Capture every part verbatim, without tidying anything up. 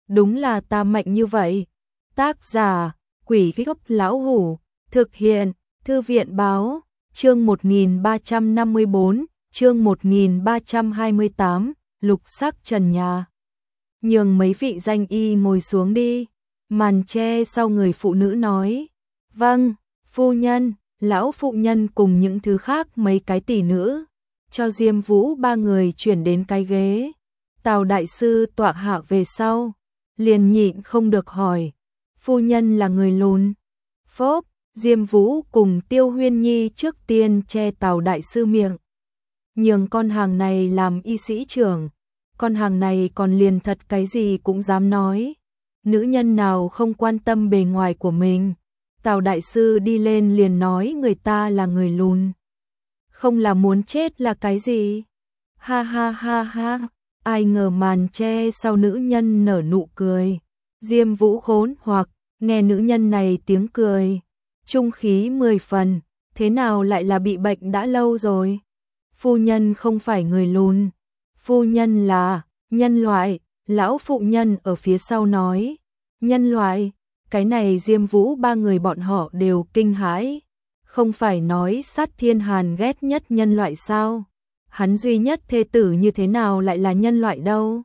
đúng là ta mạnh như vậy. Tác giả, Quỷ Gốc Lão Hủ, thực hiện, Thư viện báo, chương một nghìn ba trăm năm mươi bốn, chương một nghìn ba trăm hai mươi tám, lục sắc trần nhà. Nhường mấy vị danh y ngồi xuống đi, màn che sau người phụ nữ nói. Vâng, phu nhân, lão phụ nhân cùng những thứ khác mấy cái tỷ nữ, cho Diêm Vũ ba người chuyển đến cái ghế. Tào đại sư tọa hạ về sau, liền nhịn không được hỏi, phu nhân là người lùn. Phốp, Diêm Vũ cùng Tiêu Huyên Nhi trước tiên che Tào đại sư miệng. Nhường con hàng này làm y sĩ trưởng, con hàng này còn liền thật cái gì cũng dám nói. Nữ nhân nào không quan tâm bề ngoài của mình. Tào đại sư đi lên liền nói người ta là người lùn. Không là muốn chết là cái gì? Ha ha ha ha, ai ngờ màn che sau nữ nhân nở nụ cười. Diêm Vũ khốn hoặc, nghe nữ nhân này tiếng cười. Trung khí mười phần, thế nào lại là bị bệnh đã lâu rồi? Phu nhân không phải người lùn, phu nhân là nhân loại. Lão phụ nhân ở phía sau nói. Nhân loại, cái này Diêm Vũ ba người bọn họ đều kinh hãi. Không phải nói Sát Thiên Hàn ghét nhất nhân loại sao? Hắn duy nhất thê tử như thế nào lại là nhân loại đâu?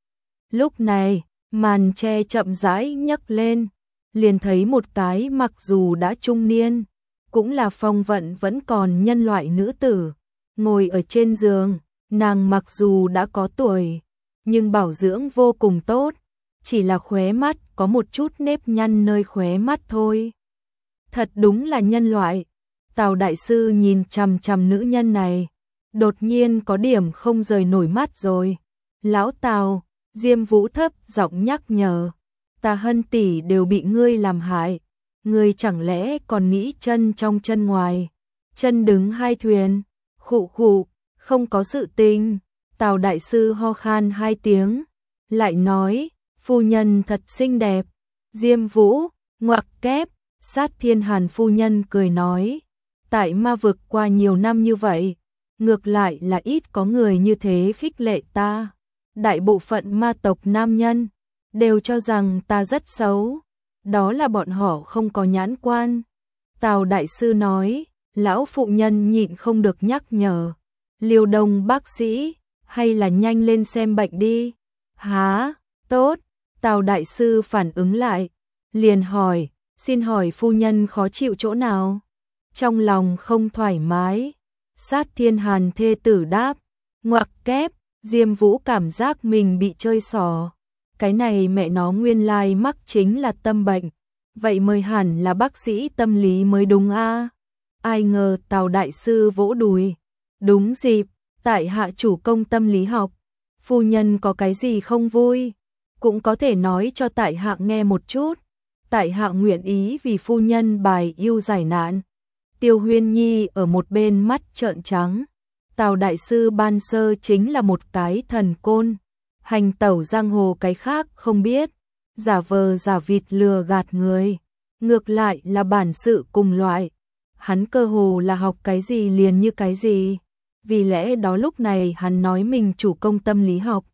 Lúc này, màn che chậm rãi nhấc lên, liền thấy một cái mặc dù đã trung niên, cũng là phong vận vẫn còn nhân loại nữ tử, ngồi ở trên giường. Nàng mặc dù đã có tuổi, nhưng bảo dưỡng vô cùng tốt, chỉ là khóe mắt có một chút nếp nhăn nơi khóe mắt thôi. Thật đúng là nhân loại. Tào đại sư nhìn chằm chằm nữ nhân này, đột nhiên có điểm không rời nổi mắt rồi. Lão Tào, Diêm Vũ thấp giọng nhắc nhở, ta Hân tỷ đều bị ngươi làm hại, ngươi chẳng lẽ còn nghĩ chân trong chân ngoài, chân đứng hai thuyền. Khụ khụ, không có sự tình. Tào đại sư ho khan hai tiếng, lại nói, phu nhân thật xinh đẹp. Diêm Vũ, ngoặc kép. Sát Thiên Hàn phu nhân cười nói, tại ma vực qua nhiều năm như vậy, ngược lại là ít có người như thế khích lệ ta. Đại bộ phận ma tộc nam nhân đều cho rằng ta rất xấu, đó là bọn họ không có nhãn quan. Tào đại sư nói. Lão phụ nhân nhịn không được nhắc nhở, Liêu Đông bác sĩ, hay là nhanh lên xem bệnh đi. Hả, tốt. Tào đại sư phản ứng lại, liền hỏi, xin hỏi phu nhân khó chịu chỗ nào? Trong lòng không thoải mái. Sát Thiên Hàn thê tử đáp, ngoặc kép. Diêm Vũ cảm giác mình bị chơi xỏ. Cái này mẹ nó nguyên lai mắc chính là tâm bệnh, vậy mới hẳn là bác sĩ tâm lý mới đúng a. Ai ngờ Tào đại sư vỗ đùi, đúng dịp, tại hạ chủ công tâm lý học, phu nhân có cái gì không vui, cũng có thể nói cho tại hạ nghe một chút, tại hạ nguyện ý vì phu nhân bài yêu giải nạn. Tiêu Huyên Nhi ở một bên mắt trợn trắng, Tào đại sư ban sơ chính là một cái thần côn, hành tẩu giang hồ cái khác không biết, giả vờ giả vịt lừa gạt người, ngược lại là bản sự cùng loại. Hắn cơ hồ là học cái gì liền như cái gì, vì lẽ đó lúc này hắn nói mình chủ công tâm lý học.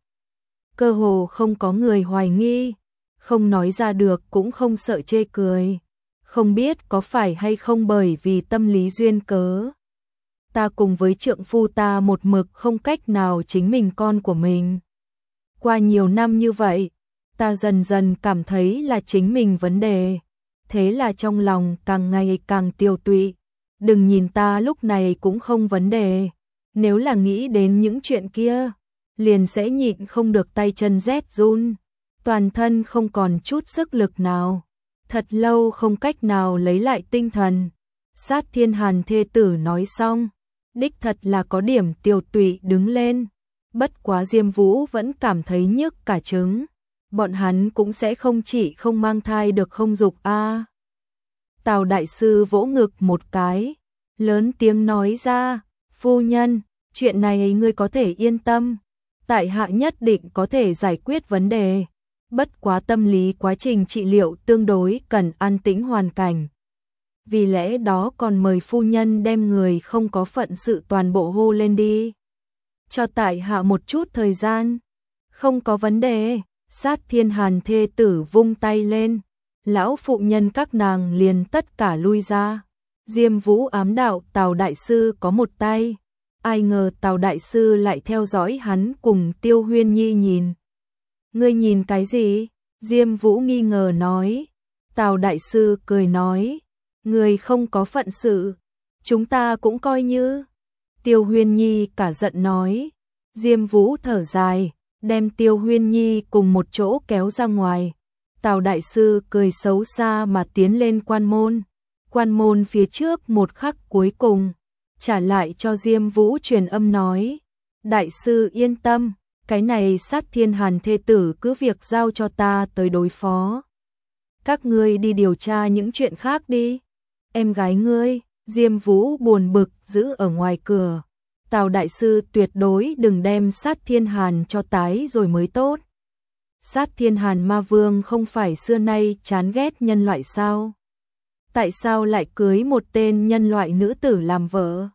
Cơ hồ không có người hoài nghi, không nói ra được cũng không sợ chê cười. Không biết có phải hay không bởi vì tâm lý duyên cớ. Ta cùng với trượng phu ta một mực không cách nào chính mình con của mình. Qua nhiều năm như vậy, ta dần dần cảm thấy là chính mình vấn đề. Thế là trong lòng càng ngày càng tiêu tụy. Đừng nhìn ta lúc này cũng không vấn đề, nếu là nghĩ đến những chuyện kia, liền sẽ nhịn không được tay chân rét run, toàn thân không còn chút sức lực nào, thật lâu không cách nào lấy lại tinh thần. Sát Thiên Hàn thê tử nói xong, đích thật là có điểm tiêu tụy đứng lên, bất quá Diêm Vũ vẫn cảm thấy nhức cả trứng, bọn hắn cũng sẽ không chỉ không mang thai được không dục a. Tào đại sư vỗ ngực một cái, lớn tiếng nói ra, phu nhân, chuyện này ngươi có thể yên tâm, tại hạ nhất định có thể giải quyết vấn đề, bất quá tâm lý quá trình trị liệu tương đối cần an tĩnh hoàn cảnh. Vì lẽ đó còn mời phu nhân đem người không có phận sự toàn bộ hô lên đi. Cho tại hạ một chút thời gian. Không có vấn đề, Sát Thiên Hàn thê tử vung tay lên, lão phụ nhân các nàng liền tất cả lui ra. Diêm Vũ ám đạo Tào đại sư có một tay, ai ngờ Tào đại sư lại theo dõi hắn cùng Tiêu Huyên Nhi nhìn. Ngươi nhìn cái gì? Diêm Vũ nghi ngờ nói. Tào đại sư cười nói, ngươi không có phận sự, chúng ta cũng coi như. Tiêu Huyên Nhi cả giận nói. Diêm Vũ thở dài, đem Tiêu Huyên Nhi cùng một chỗ kéo ra ngoài. Tào đại sư cười xấu xa mà tiến lên quan môn. Quan môn phía trước một khắc cuối cùng, trả lại cho Diêm Vũ truyền âm nói, đại sư yên tâm, cái này Sát Thiên Hàn thê tử cứ việc giao cho ta tới đối phó. Các ngươi đi điều tra những chuyện khác đi. Em gái ngươi, Diêm Vũ buồn bực giữ ở ngoài cửa. Tào đại sư tuyệt đối đừng đem Sát Thiên Hàn cho tái rồi mới tốt. Sát Thiên Hàn ma vương không phải xưa nay chán ghét nhân loại sao? Tại sao lại cưới một tên nhân loại nữ tử làm vợ?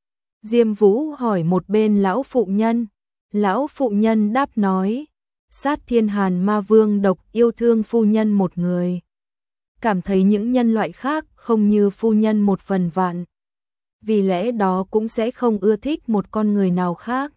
Diêm Vũ hỏi một bên lão phụ nhân. Lão phụ nhân đáp nói, Sát Thiên Hàn ma vương độc yêu thương phu nhân một người. Cảm thấy những nhân loại khác không như phu nhân một phần vạn. Vì lẽ đó cũng sẽ không ưa thích một con người nào khác.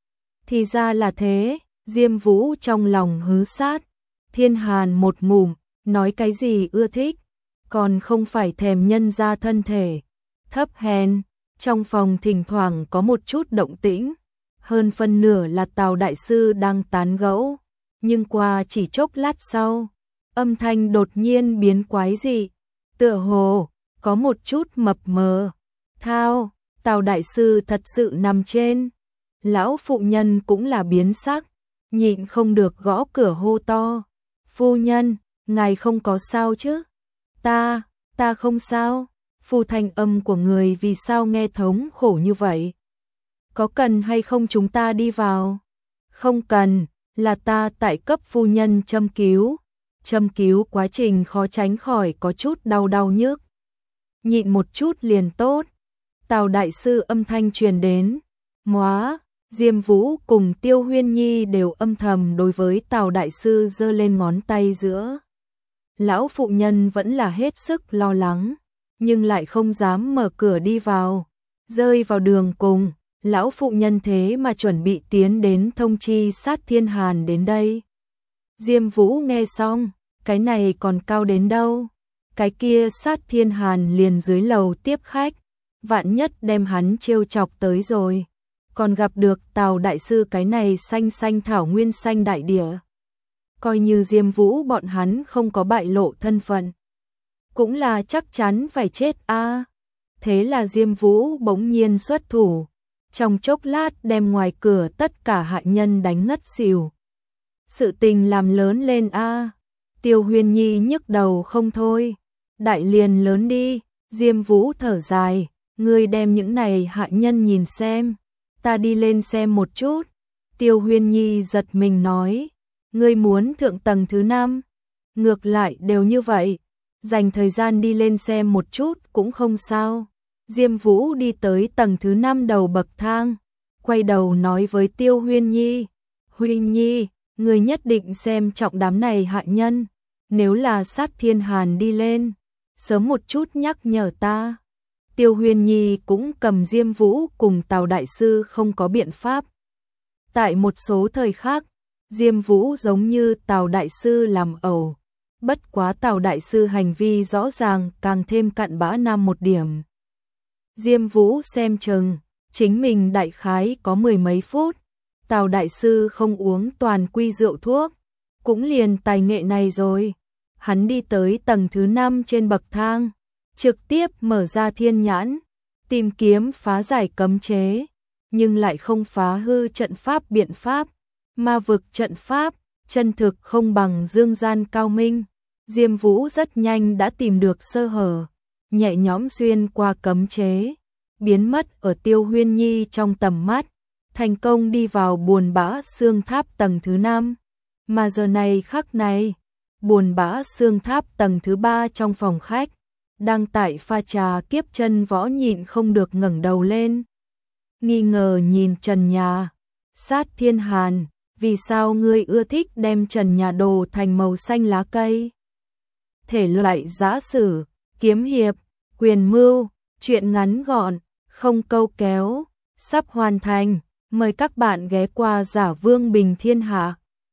Thì ra là thế, Diêm Vũ trong lòng hứ Sát Thiên Hàn một ngụm, nói cái gì ưa thích, còn không phải thèm nhân ra thân thể. Thấp hèn, trong phòng thỉnh thoảng có một chút động tĩnh, hơn phân nửa là Tào đại sư đang tán gẫu, nhưng qua chỉ chốc lát sau, âm thanh đột nhiên biến quái dị, tựa hồ có một chút mập mờ. Thao, Tào đại sư thật sự nằm trên. Lão phụ nhân cũng là biến sắc, nhịn không được gõ cửa hô to. Phu nhân, ngài không có sao chứ? Ta, ta không sao. Phu thanh âm của người vì sao nghe thống khổ như vậy? Có cần hay không chúng ta đi vào? Không cần, là ta tại cấp phu nhân châm cứu. Châm cứu quá trình khó tránh khỏi có chút đau đau nhức. Nhịn một chút liền tốt. Tào đại sư âm thanh truyền đến. Móa, Diêm Vũ cùng Tiêu Huyên Nhi đều âm thầm đối với Tào đại sư giơ lên ngón tay giữa. Lão phụ nhân vẫn là hết sức lo lắng, nhưng lại không dám mở cửa đi vào. Rơi vào đường cùng, lão phụ nhân thế mà chuẩn bị tiến đến thông chi Sát Thiên Hàn đến đây. Diêm Vũ nghe xong, cái này còn cao đến đâu? Cái kia Sát Thiên Hàn liền dưới lầu tiếp khách, vạn nhất đem hắn trêu chọc tới rồi, còn gặp được Tào đại sư cái này xanh xanh thảo nguyên xanh đại địa. Coi như Diêm Vũ bọn hắn không có bại lộ thân phận, cũng là chắc chắn phải chết a. À. Thế là Diêm Vũ bỗng nhiên xuất thủ, trong chốc lát đem ngoài cửa tất cả hạ nhân đánh ngất xỉu. Sự tình làm lớn lên a. À. Tiêu Huyên Nhi nhức đầu không thôi. Đại liền lớn đi, Diêm Vũ thở dài, ngươi đem những này hạ nhân nhìn xem, ta đi lên xem một chút. Tiêu Huyên Nhi giật mình nói, ngươi muốn thượng tầng thứ năm, ngược lại đều như vậy, dành thời gian đi lên xem một chút cũng không sao. Diêm Vũ đi tới tầng thứ năm đầu bậc thang, quay đầu nói với Tiêu Huyên Nhi, Huyên Nhi, ngươi nhất định xem trọng đám này hạ nhân, nếu là Sát Thiên Hàn đi lên, sớm một chút nhắc nhở ta. Tiêu Huyên Nhi cũng cầm Diêm Vũ cùng Tào đại sư không có biện pháp. Tại một số thời khác, Diêm Vũ giống như Tào đại sư làm ẩu, bất quá Tào đại sư hành vi rõ ràng càng thêm cặn bã nam một điểm. Diêm Vũ xem chừng, chính mình đại khái có mười mấy phút, Tào đại sư không uống toàn quy rượu thuốc, cũng liền tài nghệ này rồi. Hắn đi tới tầng thứ năm trên bậc thang, trực tiếp mở ra thiên nhãn, tìm kiếm phá giải cấm chế, nhưng lại không phá hư trận pháp biện pháp. Ma vực trận pháp, chân thực không bằng dương gian cao minh. Diêm Vũ rất nhanh đã tìm được sơ hở, nhẹ nhõm xuyên qua cấm chế, biến mất ở Tiêu Huyên Nhi trong tầm mắt, thành công đi vào buồn bã xương tháp tầng thứ năm. Mà giờ này khắc này, buồn bã xương tháp tầng thứ ba trong phòng khách, đang tại pha trà Kiếp Chân Võ nhịn không được ngẩng đầu lên, nghi ngờ nhìn trần nhà. Sát Thiên Hàn, vì sao ngươi ưa thích đem trần nhà đồ thành màu xanh lá cây? Thể loại giã sử, kiếm hiệp, quyền mưu, truyện ngắn gọn, không câu kéo, sắp hoàn thành. Mời các bạn ghé qua Giả Vương Bình Thiên Hạ.